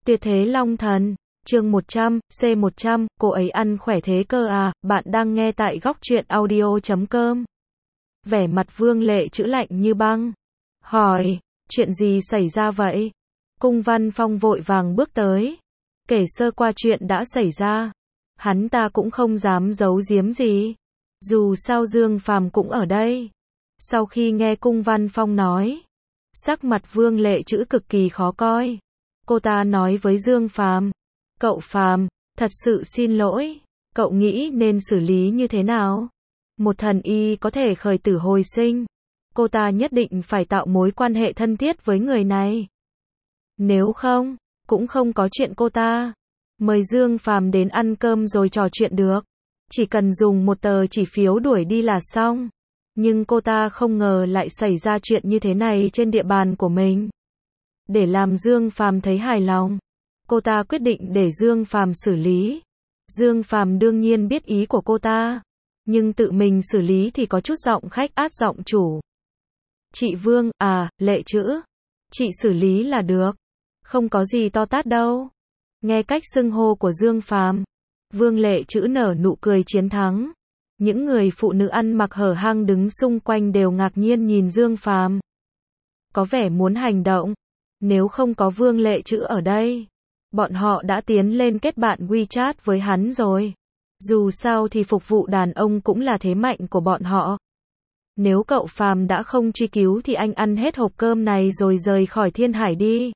Tuyệt thế long thần, chương 100, C100, cô ấy ăn khỏe thế cơ à, bạn đang nghe tại góc truyện audio.com. Vẻ mặt Vương Lệ chữ lạnh như băng. Hỏi, chuyện gì xảy ra vậy? Cung Văn Phong vội vàng bước tới. Kể sơ qua chuyện đã xảy ra. Hắn ta cũng không dám giấu giếm gì. Dù sao Dương Phàm cũng ở đây. Sau khi nghe Cung Văn Phong nói, sắc mặt Vương Lệ chữ cực kỳ khó coi. Cô ta nói với Dương Phàm, cậu Phàm, thật sự xin lỗi, cậu nghĩ nên xử lý như thế nào? Một thần y có thể khởi tử hồi sinh, cô ta nhất định phải tạo mối quan hệ thân thiết với người này. Nếu không, cũng không có chuyện cô ta mời Dương Phàm đến ăn cơm rồi trò chuyện được. Chỉ cần dùng một tờ chỉ phiếu đuổi đi là xong. Nhưng cô ta không ngờ lại xảy ra chuyện như thế này trên địa bàn của mình. Để làm Dương Phàm thấy hài lòng, cô ta quyết định để Dương Phàm xử lý. Dương Phàm đương nhiên biết ý của cô ta, nhưng tự mình xử lý thì có chút giọng khách át giọng chủ. Chị Vương, à, Lệ chữ, chị xử lý là được, không có gì to tát đâu. Nghe cách xưng hô của Dương Phàm, Vương Lệ chữ nở nụ cười chiến thắng. Những người phụ nữ ăn mặc hở hang đứng xung quanh đều ngạc nhiên nhìn Dương Phàm, có vẻ muốn hành động. Nếu không có Vương Lệ chữ ở đây, bọn họ đã tiến lên kết bạn WeChat với hắn rồi. Dù sao thì phục vụ đàn ông cũng là thế mạnh của bọn họ. Nếu cậu Phàm đã không truy cứu thì anh ăn hết hộp cơm này rồi rời khỏi Thiên Hải đi.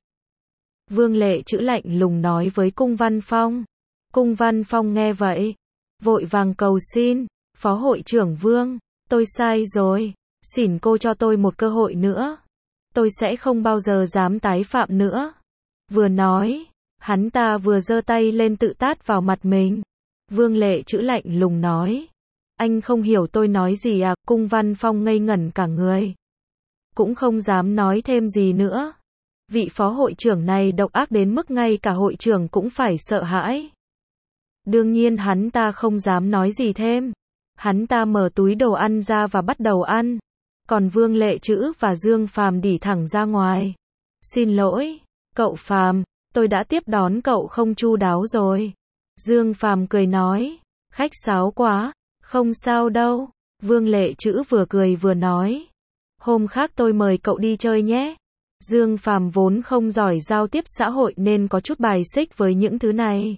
Vương Lệ chữ lạnh lùng nói với Cung Văn Phong. Cung Văn Phong nghe vậy, vội vàng cầu xin, Phó hội trưởng Vương, tôi sai rồi, xin cô cho tôi một cơ hội nữa. Tôi sẽ không bao giờ dám tái phạm nữa. Vừa nói, hắn ta vừa giơ tay lên tự tát vào mặt mình. Vương Lệ chữ lạnh lùng nói, anh không hiểu tôi nói gì à? Cung Văn Phong ngây ngẩn cả người, cũng không dám nói thêm gì nữa. Vị phó hội trưởng này độc ác đến mức ngay cả hội trưởng cũng phải sợ hãi. Đương nhiên hắn ta không dám nói gì thêm. Hắn ta mở túi đồ ăn ra và bắt đầu ăn. Còn Vương Lệ chữ và Dương Phàm đỉ thẳng ra ngoài. Xin lỗi, cậu Phàm, tôi đã tiếp đón cậu không chu đáo rồi. Dương Phàm cười nói, khách sáo quá, không sao đâu. Vương Lệ chữ vừa cười vừa nói, hôm khác tôi mời cậu đi chơi nhé. Dương Phàm vốn không giỏi giao tiếp xã hội nên có chút bài xích với những thứ này.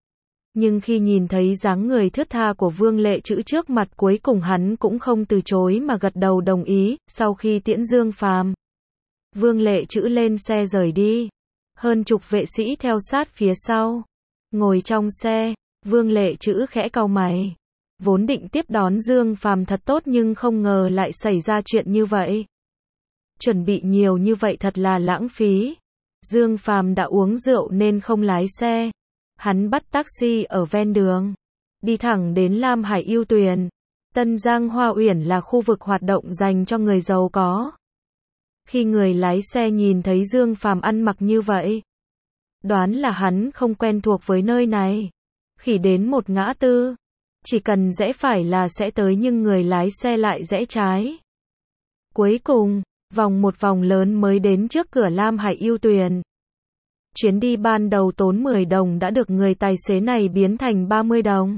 Nhưng khi nhìn thấy dáng người thướt tha của Vương Lệ chữ trước mặt, cuối cùng hắn cũng không từ chối mà gật đầu đồng ý. Sau khi tiễn Dương Phàm, Vương Lệ chữ lên xe rời đi. Hơn chục vệ sĩ theo sát phía sau. Ngồi trong xe, Vương Lệ chữ khẽ cau mày. Vốn định tiếp đón Dương Phàm thật tốt nhưng không ngờ lại xảy ra chuyện như vậy. Chuẩn bị nhiều như vậy thật là lãng phí. Dương Phàm đã uống rượu nên không lái xe. Hắn bắt taxi ở ven đường, đi thẳng đến Lam Hải Yêu Tuyền. Tân Giang Hoa Uyển là khu vực hoạt động dành cho người giàu có. Khi người lái xe nhìn thấy Dương Phàm ăn mặc như vậy, đoán là hắn không quen thuộc với nơi này. Khi đến một ngã tư, chỉ cần rẽ phải là sẽ tới nhưng người lái xe lại rẽ trái. Cuối cùng, vòng một vòng lớn mới đến trước cửa Lam Hải Yêu Tuyền. Chuyến đi ban đầu tốn 10 đồng đã được người tài xế này biến thành 30 đồng.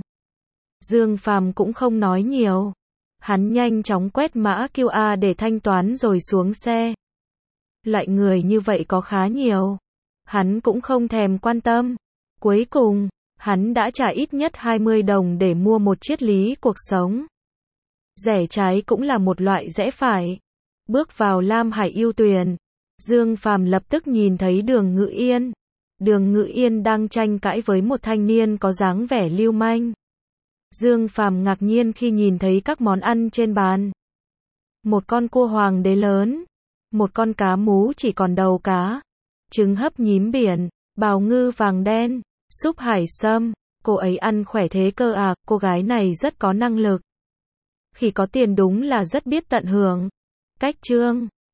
Dương Phàm cũng không nói nhiều. Hắn nhanh chóng quét mã QR để thanh toán rồi xuống xe. Loại người như vậy có khá nhiều. Hắn cũng không thèm quan tâm. Cuối cùng, hắn đã trả ít nhất 20 đồng để mua một triết lý cuộc sống. Rẽ trái cũng là một loại rẽ phải. Bước vào Lam Hải Yêu Tuyền, Dương Phàm lập tức nhìn thấy Đường Ngự Yên. Đường Ngự Yên đang tranh cãi với một thanh niên có dáng vẻ lưu manh. Dương Phàm ngạc nhiên khi nhìn thấy các món ăn trên bàn. Một con cua hoàng đế lớn, một con cá mú chỉ còn đầu cá, trứng hấp nhím biển, bào ngư vàng đen, súp hải sâm. Cô ấy ăn khỏe thế cơ à? Cô gái này rất có năng lực. Khi có tiền đúng là rất biết tận hưởng. Cách chương